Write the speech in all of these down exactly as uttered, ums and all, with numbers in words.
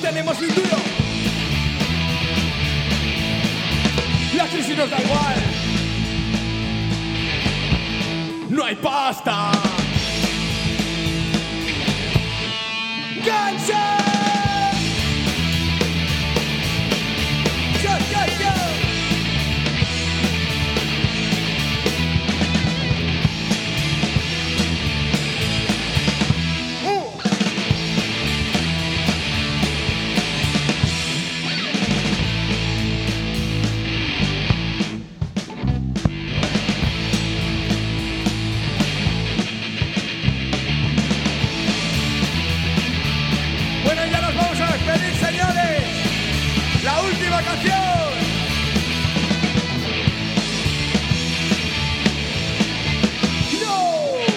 tenemos un duro. La crisis nos da igual. No hay pasta. ¡Ganse! ¡Yo, yo, yo! Canción. No.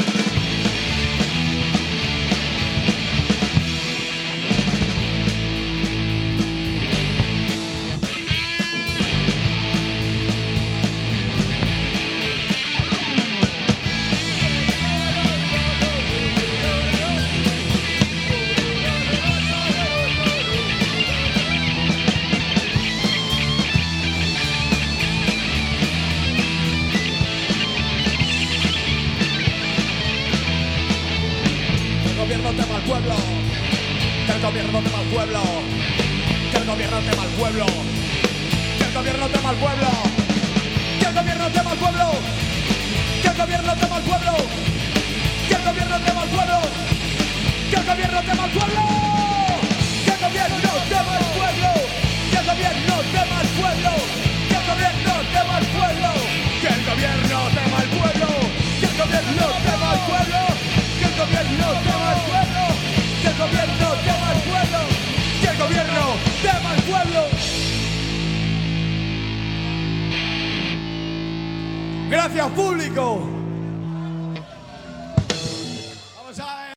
Tema al pueblo, que el gobierno tema al pueblo, que el gobierno tema al pueblo, que el gobierno tema al pueblo, que el gobierno tema al pueblo, que el gobierno tema al pueblo, que el gobierno tema al pueblo, que el gobierno tema al pueblo, que el gobierno tema al pueblo, que el gobierno tema al pueblo, que el gobierno tema al pueblo, que el gobierno tema al pueblo, que el gobierno tema al pueblo. Que el gobierno tema al pueblo, que el gobierno tema al pueblo, que el gobierno tema al pueblo. Gracias, público.